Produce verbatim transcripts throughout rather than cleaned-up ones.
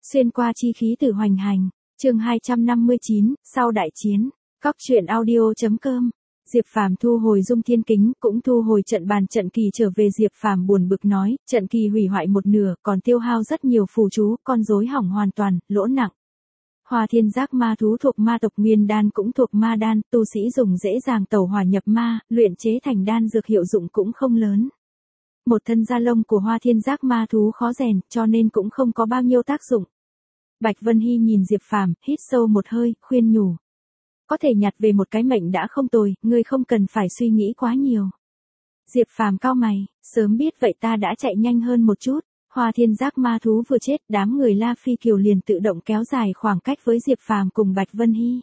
Xuyên qua chi khí tử hoành hành, chương hai trăm năm mươi chín, sau đại chiến, Cóc truyện audio.com. Diệp Phàm thu hồi dung thiên kính, cũng thu hồi trận bàn trận kỳ trở về. Diệp Phàm buồn bực nói, trận kỳ hủy hoại một nửa, còn tiêu hao rất nhiều phù chú, con rối hỏng hoàn toàn, lỗ nặng. Hoa thiên giác ma thú thuộc ma tộc, nguyên đan cũng thuộc ma đan, tu sĩ dùng dễ dàng tẩu hỏa nhập ma, luyện chế thành đan dược hiệu dụng cũng không lớn. Một thân da lông của hoa thiên giác ma thú khó rèn, cho nên cũng không có bao nhiêu tác dụng. Bạch Vân Hy nhìn Diệp Phàm, hít sâu một hơi, khuyên nhủ. Có thể nhặt về một cái mệnh đã không tồi, ngươi không cần phải suy nghĩ quá nhiều. Diệp Phàm cau mày, sớm biết vậy ta đã chạy nhanh hơn một chút. Hoa thiên giác ma thú vừa chết, đám người La Phi Kiều liền tự động kéo dài khoảng cách với Diệp Phàm cùng Bạch Vân Hy.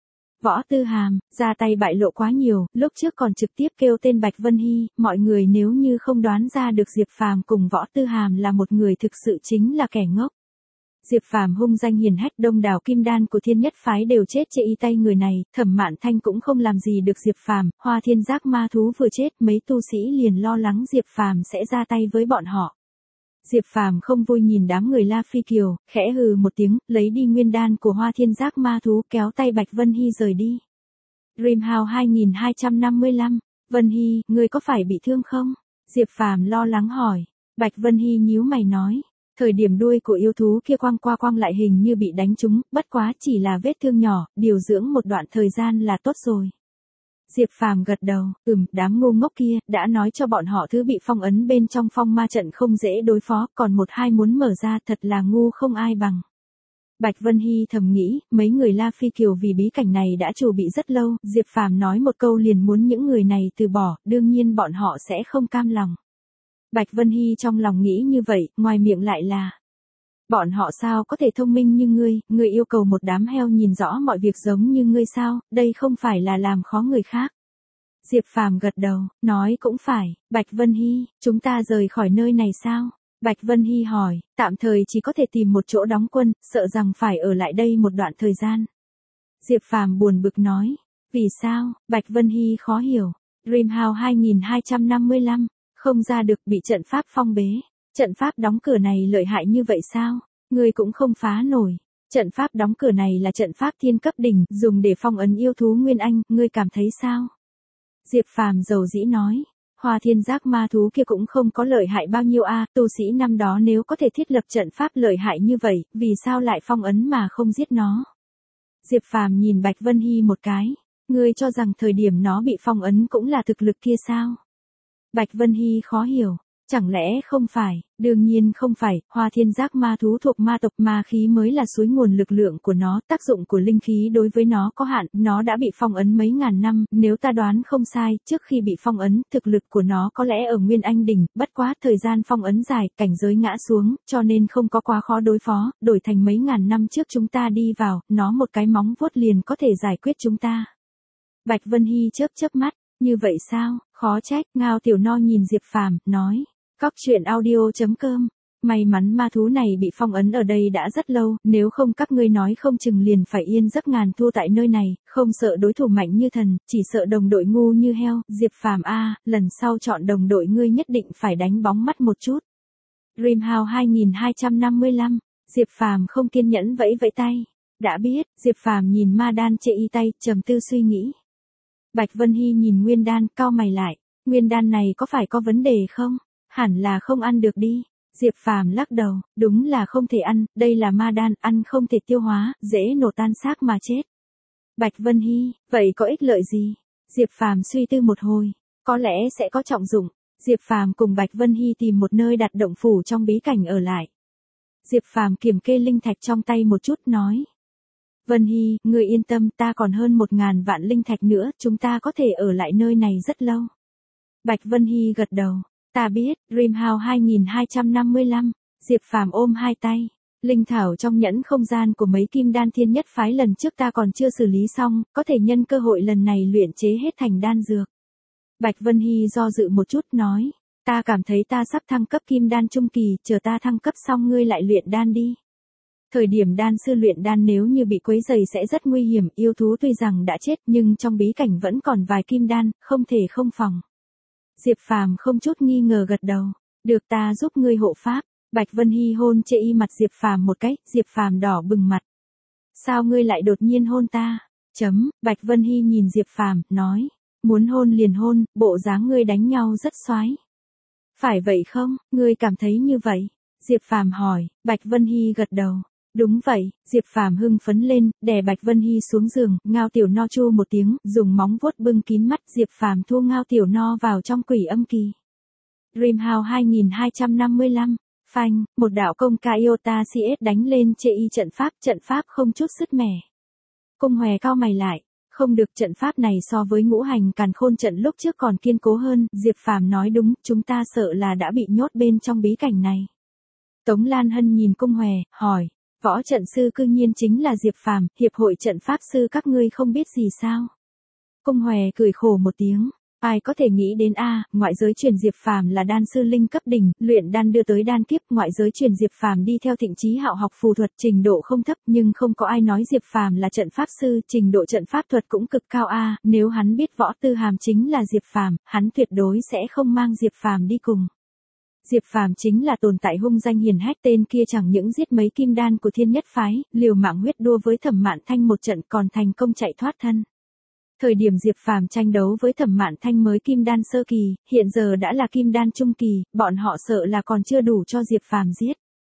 Võ Tư Hàm, ra tay bại lộ quá nhiều, lúc trước còn trực tiếp kêu tên Bạch Vân Hy, mọi người nếu như không đoán ra được Diệp Phàm cùng Võ Tư Hàm là một người thực sự chính là kẻ ngốc. Diệp Phàm hung danh hiển hách, đông đảo kim đan của Thiên Nhất phái đều chết trên y tay người này, Thẩm Mạn Thanh cũng không làm gì được Diệp Phàm. Hoa thiên giác ma thú vừa chết, mấy tu sĩ liền lo lắng Diệp Phàm sẽ ra tay với bọn họ. Diệp Phàm không vui nhìn đám người La Phi Kiều, khẽ hừ một tiếng, lấy đi nguyên đan của Hoa thiên giác ma thú, kéo tay Bạch Vân Hy rời đi. Dreamhouse hai nghìn hai trăm năm mươi lăm, Vân Hy, ngươi có phải bị thương không? Diệp Phàm lo lắng hỏi. Bạch Vân Hy nhíu mày nói. Thời điểm đuôi của yêu thú kia quăng qua quăng lại hình như bị đánh trúng, bất quá chỉ là vết thương nhỏ, điều dưỡng một đoạn thời gian là tốt rồi. Diệp Phàm gật đầu, ừm, đám ngu ngốc kia, đã nói cho bọn họ thứ bị phong ấn bên trong phong ma trận không dễ đối phó, còn một hai muốn mở ra thật là ngu không ai bằng. Bạch Vân Hy thầm nghĩ, mấy người La Phi Kiều vì bí cảnh này đã chuẩn bị rất lâu, Diệp Phàm nói một câu liền muốn những người này từ bỏ, đương nhiên bọn họ sẽ không cam lòng. Bạch Vân Hy trong lòng nghĩ như vậy, ngoài miệng lại là. Bọn họ sao có thể thông minh như ngươi, ngươi yêu cầu một đám heo nhìn rõ mọi việc giống như ngươi sao, đây không phải là làm khó người khác. Diệp Phàm gật đầu, nói cũng phải, Bạch Vân Hy, chúng ta rời khỏi nơi này sao? Bạch Vân Hy hỏi, tạm thời chỉ có thể tìm một chỗ đóng quân, sợ rằng phải ở lại đây một đoạn thời gian. Diệp Phàm buồn bực nói, vì sao? Bạch Vân Hy khó hiểu. Dreamhouse hai nghìn hai trăm năm mươi lăm. Không ra được, bị trận pháp phong bế. Trận pháp đóng cửa này lợi hại như vậy sao? Ngươi cũng không phá nổi. Trận pháp đóng cửa này là trận pháp thiên cấp đỉnh, dùng để phong ấn yêu thú Nguyên Anh, ngươi cảm thấy sao? Diệp Phàm dầu dĩ nói. Hoa thiên giác ma thú kia cũng không có lợi hại bao nhiêu a, tu sĩ năm đó nếu có thể thiết lập trận pháp lợi hại như vậy, vì sao lại phong ấn mà không giết nó? Diệp Phàm nhìn Bạch Vân Hy một cái. Ngươi cho rằng thời điểm nó bị phong ấn cũng là thực lực kia sao? Bạch Vân Hy khó hiểu, chẳng lẽ không phải, đương nhiên không phải, hoa thiên giác ma thú thuộc ma tộc, ma khí mới là suối nguồn lực lượng của nó, tác dụng của linh khí đối với nó có hạn, nó đã bị phong ấn mấy ngàn năm, nếu ta đoán không sai, trước khi bị phong ấn, thực lực của nó có lẽ ở Nguyên Anh đỉnh, bất quá thời gian phong ấn dài, cảnh giới ngã xuống, cho nên không có quá khó đối phó, đổi thành mấy ngàn năm trước chúng ta đi vào, nó một cái móng vuốt liền có thể giải quyết chúng ta. Bạch Vân Hy chớp chớp mắt. Như vậy sao, khó trách, Ngao Tiểu No nhìn Diệp Phàm, nói, Cóc truyện audio.com, may mắn ma thú này bị phong ấn ở đây đã rất lâu, nếu không các ngươi nói không chừng liền phải yên giấc ngàn thu tại nơi này, không sợ đối thủ mạnh như thần, chỉ sợ đồng đội ngu như heo, Diệp Phàm a, lần sau chọn đồng đội ngươi nhất định phải đánh bóng mắt một chút. Dreamhouse hai nghìn hai trăm năm mươi lăm, Diệp Phàm không kiên nhẫn vẫy vẫy tay, đã biết, Diệp Phàm nhìn ma đan trên y tay, trầm tư suy nghĩ. Bạch Vân Hy nhìn nguyên đan, cau mày lại, nguyên đan này có phải có vấn đề không? Hẳn là không ăn được đi. Diệp Phàm lắc đầu, đúng là không thể ăn, đây là ma đan, ăn không thể tiêu hóa, dễ nổ tan xác mà chết. Bạch Vân Hy, vậy có ích lợi gì? Diệp Phàm suy tư một hồi, có lẽ sẽ có trọng dụng. Diệp Phàm cùng Bạch Vân Hy tìm một nơi đặt động phủ trong bí cảnh ở lại. Diệp Phàm kiểm kê linh thạch trong tay một chút nói. Vân Hy, ngươi yên tâm, ta còn hơn một ngàn vạn linh thạch nữa, chúng ta có thể ở lại nơi này rất lâu. Bạch Vân Hy gật đầu, ta biết, Dreamhouse hai nghìn hai trăm năm mươi lăm, Diệp Phàm ôm hai tay, linh thảo trong nhẫn không gian của mấy kim đan Thiên Nhất phái lần trước ta còn chưa xử lý xong, có thể nhân cơ hội lần này luyện chế hết thành đan dược. Bạch Vân Hy do dự một chút nói, ta cảm thấy ta sắp thăng cấp kim đan trung kỳ, chờ ta thăng cấp xong ngươi lại luyện đan đi. Thời điểm đan sư luyện đan nếu như bị quấy rầy sẽ rất nguy hiểm, yêu thú tuy rằng đã chết nhưng trong bí cảnh vẫn còn vài kim đan, không thể không phòng. Diệp Phàm không chút nghi ngờ gật đầu, được ta giúp ngươi hộ pháp. Bạch Vân Hy hôn chê y mặt Diệp Phàm một cái, Diệp Phàm đỏ bừng mặt. Sao ngươi lại đột nhiên hôn ta? Chấm, Bạch Vân Hy nhìn Diệp Phàm, nói. Muốn hôn liền hôn, bộ dáng ngươi đánh nhau rất xoái. Phải vậy không, ngươi cảm thấy như vậy? Diệp Phàm hỏi, Bạch Vân Hy gật đầu. Đúng vậy, Diệp Phàm hưng phấn lên, đè Bạch Vân Hy xuống giường, Ngao Tiểu No chu một tiếng, dùng móng vuốt bưng kín mắt, Diệp Phàm thu Ngao Tiểu No vào trong quỷ âm kỳ. Dreamhouse hai hai năm lăm, phanh, một đạo công ca Iota xê ét đánh lên chê y trận pháp, trận pháp không chút sứt mẻ. Cung Hòe cau mày lại, không được, trận pháp này so với ngũ hành càn khôn trận lúc trước còn kiên cố hơn, Diệp Phàm nói đúng, chúng ta sợ là đã bị nhốt bên trong bí cảnh này. Tống Lan Hân nhìn Cung Hòe, hỏi, võ trận sư cư nhiên chính là Diệp Phàm, hiệp hội trận pháp sư các ngươi không biết gì sao? Cung Hòe cười khổ một tiếng, ai có thể nghĩ đến a, à, ngoại giới truyền Diệp Phàm là đan sư linh cấp đỉnh, luyện đan đưa tới đan kiếp, ngoại giới truyền Diệp Phàm đi theo Thịnh Chí Hạo học phù thuật, trình độ không thấp, nhưng không có ai nói Diệp Phàm là trận pháp sư, trình độ trận pháp thuật cũng cực cao a, à, nếu hắn biết Võ Tư Hàm chính là Diệp Phàm, hắn tuyệt đối sẽ không mang Diệp Phàm đi cùng. Diệp Phàm chính là tồn tại hung danh hiển hách, tên kia chẳng những giết mấy kim đan của Thiên Nhất phái, liều mạng huyết đua với Thẩm Mạn Thanh một trận còn thành công chạy thoát thân. Thời điểm Diệp Phàm tranh đấu với Thẩm Mạn Thanh mới kim đan sơ kỳ, hiện giờ đã là kim đan trung kỳ, bọn họ sợ là còn chưa đủ cho Diệp Phàm giết.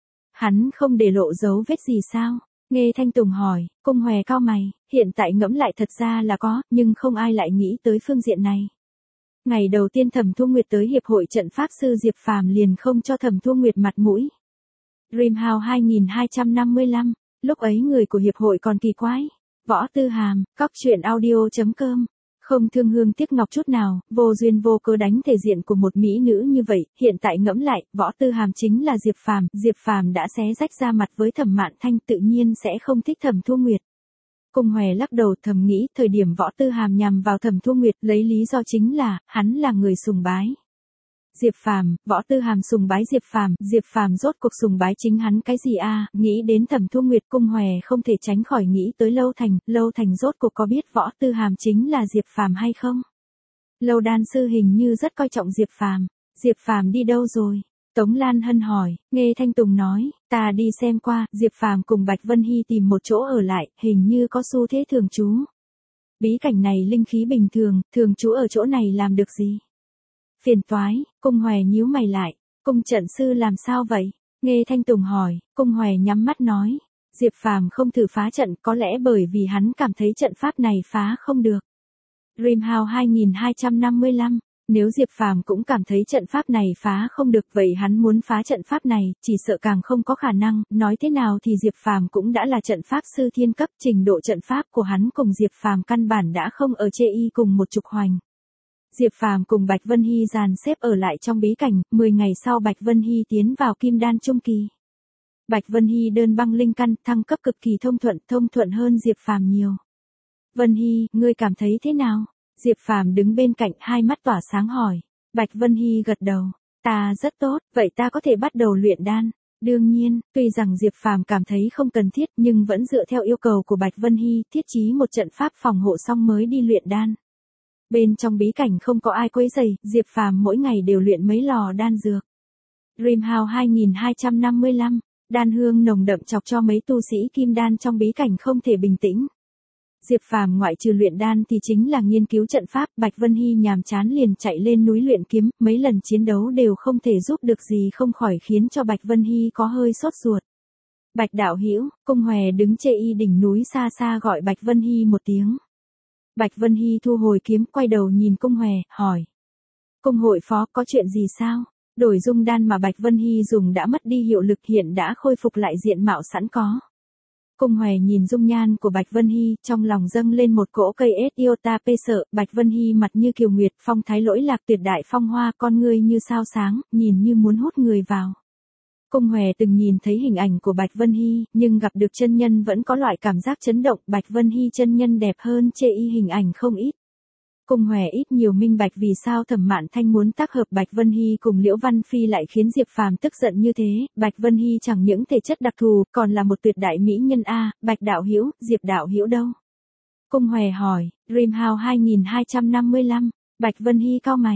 Hắn không để lộ dấu vết gì sao? Nghe Thanh Tùng hỏi, Cung Hòe cau mày, hiện tại ngẫm lại thật ra là có, nhưng không ai lại nghĩ tới phương diện này. Ngày đầu tiên Thẩm Thu Nguyệt tới hiệp hội trận pháp sư Diệp Phàm liền không cho Thẩm Thu Nguyệt mặt mũi. Dreamhouse hai hai năm lăm, lúc ấy người của hiệp hội còn kỳ quái. Võ Tư Hàm, cóc truyện audio chấm com, không thương hương tiếc ngọc chút nào, vô duyên vô cớ đánh thể diện của một mỹ nữ như vậy, hiện tại ngẫm lại, Võ Tư Hàm chính là Diệp Phàm, Diệp Phàm đã xé rách ra mặt với Thẩm Mạn Thanh, tự nhiên sẽ không thích Thẩm Thu Nguyệt. Cung Hòe lắc đầu thầm nghĩ, thời điểm Võ Tư Hàm nhằm vào Thẩm Thu Nguyệt, lấy lý do chính là, hắn là người sùng bái Diệp Phàm, Võ Tư Hàm sùng bái Diệp Phàm, Diệp Phàm rốt cuộc sùng bái chính hắn cái gì a? À? Nghĩ đến Thẩm Thu Nguyệt, Cung Hòe không thể tránh khỏi nghĩ tới Lâu Thành, Lâu Thành rốt cuộc có biết Võ Tư Hàm chính là Diệp Phàm hay không? Lâu đan sư hình như rất coi trọng Diệp Phàm, Diệp Phàm đi đâu rồi? Tống Lan Hân hỏi, nghe Thanh Tùng nói, ta đi xem qua, Diệp Phàm cùng Bạch Vân Hy tìm một chỗ ở lại, hình như có xu thế thường trú. Bí cảnh này linh khí bình thường, thường trú ở chỗ này làm được gì? Phiền toái, Cung Hòe nhíu mày lại, Cung trận sư làm sao vậy? Nghe Thanh Tùng hỏi, Cung Hòe nhắm mắt nói, Diệp Phàm không thử phá trận, có lẽ bởi vì hắn cảm thấy trận pháp này phá không được. Dreamhouse hai hai năm lăm, nếu Diệp Phàm cũng cảm thấy trận pháp này phá không được, vậy hắn muốn phá trận pháp này, chỉ sợ càng không có khả năng, nói thế nào thì Diệp Phàm cũng đã là trận pháp sư thiên cấp, trình độ trận pháp của hắn cùng Diệp Phàm căn bản đã không ở chê y cùng một trục hoành. Diệp Phàm cùng Bạch Vân Hy dàn xếp ở lại trong bí cảnh, mười ngày sau Bạch Vân Hy tiến vào kim đan trung kỳ. Bạch Vân Hy đơn băng linh căn, thăng cấp cực kỳ thông thuận, thông thuận hơn Diệp Phàm nhiều. Vân Hy, ngươi cảm thấy thế nào? Diệp Phàm đứng bên cạnh, hai mắt tỏa sáng hỏi. Bạch Vân Hy gật đầu, ta rất tốt, vậy ta có thể bắt đầu luyện đan. Đương nhiên, tuy rằng Diệp Phàm cảm thấy không cần thiết, nhưng vẫn dựa theo yêu cầu của Bạch Vân Hy, thiết trí một trận pháp phòng hộ xong mới đi luyện đan. Bên trong bí cảnh không có ai quấy rầy, Diệp Phàm mỗi ngày đều luyện mấy lò đan dược. Dreamhouse hai hai năm lăm, đan hương nồng đậm chọc cho mấy tu sĩ kim đan trong bí cảnh không thể bình tĩnh. Diệp Phàm ngoại trừ luyện đan thì chính là nghiên cứu trận pháp, Bạch Vân Hy nhàm chán liền chạy lên núi luyện kiếm, mấy lần chiến đấu đều không thể giúp được gì, không khỏi khiến cho Bạch Vân Hy có hơi sốt ruột. Bạch đạo hữu, Cung Hòe đứng chê y đỉnh núi xa xa gọi Bạch Vân Hy một tiếng. Bạch Vân Hy thu hồi kiếm, quay đầu nhìn Cung Hòe, hỏi. Cung hội phó, có chuyện gì sao? Đổi dung đan mà Bạch Vân Hy dùng đã mất đi hiệu lực, hiện đã khôi phục lại diện mạo sẵn có. Cung Hòe nhìn dung nhan của Bạch Vân Hy, trong lòng dâng lên một cỗ cây ết iota pê sợ, Bạch Vân Hy mặt như kiều nguyệt, phong thái lỗi lạc tuyệt đại phong hoa, con ngươi như sao sáng, nhìn như muốn hút người vào. Cung Hòe từng nhìn thấy hình ảnh của Bạch Vân Hy, nhưng gặp được chân nhân vẫn có loại cảm giác chấn động, Bạch Vân Hy chân nhân đẹp hơn chê y hình ảnh không ít. Cung Hòe ít nhiều minh bạch vì sao Thẩm Mạn Thanh muốn tác hợp Bạch Vân Hy cùng Liễu Văn Phi lại khiến Diệp Phàm tức giận như thế, Bạch Vân Hy chẳng những thể chất đặc thù, còn là một tuyệt đại mỹ nhân a, Bạch đạo hữu, Diệp đạo hữu đâu? Cung Hòe hỏi. Dreamhouse hai hai năm lăm, Bạch Vân Hy cau mày.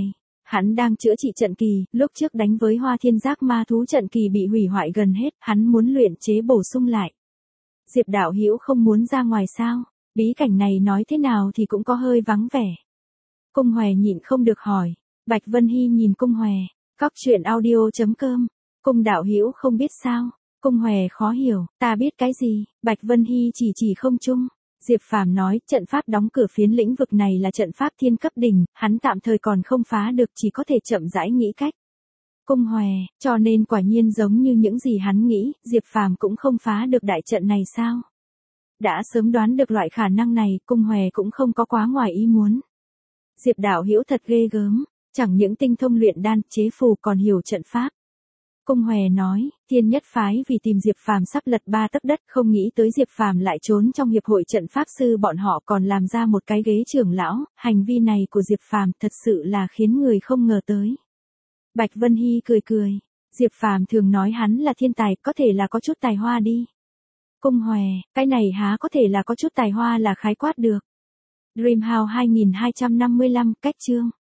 Hắn đang chữa trị trận kỳ, lúc trước đánh với Hoa Thiên Giác ma thú trận kỳ bị hủy hoại gần hết, hắn muốn luyện chế bổ sung lại. Diệp đạo hữu không muốn ra ngoài sao? Bí cảnh này nói thế nào thì cũng có hơi vắng vẻ. Cung Hòe nhịn không được hỏi. Bạch Vân Hy nhìn Cung Hòe. Cóc truyện audio chấm com. Cung đạo hữu không biết sao? Cung Hòe khó hiểu. Ta biết cái gì? Bạch Vân Hy chỉ chỉ không chung. Diệp Phàm nói, trận pháp đóng cửa phiến lĩnh vực này là trận pháp thiên cấp đỉnh, hắn tạm thời còn không phá được, chỉ có thể chậm rãi nghĩ cách. Cung Hòe, cho nên quả nhiên giống như những gì hắn nghĩ, Diệp Phàm cũng không phá được đại trận này sao? Đã sớm đoán được loại khả năng này, Cung Hòe cũng không có quá ngoài ý muốn. Diệp đạo hữu thật ghê gớm, chẳng những tinh thông luyện đan, chế phù còn hiểu trận pháp. Cung Hòe nói, Thiên Nhất phái vì tìm Diệp Phàm sắp lật ba tấc đất, không nghĩ tới Diệp Phàm lại trốn trong hiệp hội trận pháp sư, bọn họ còn làm ra một cái ghế trưởng lão, hành vi này của Diệp Phàm thật sự là khiến người không ngờ tới. Bạch Vân Hy cười cười, Diệp Phàm thường nói hắn là thiên tài, có thể là có chút tài hoa đi. Cung Hòe, cái này há có thể là có chút tài hoa là khái quát được. Dreamhouse hai nghìn hai trăm năm mươi lăm, cách chương.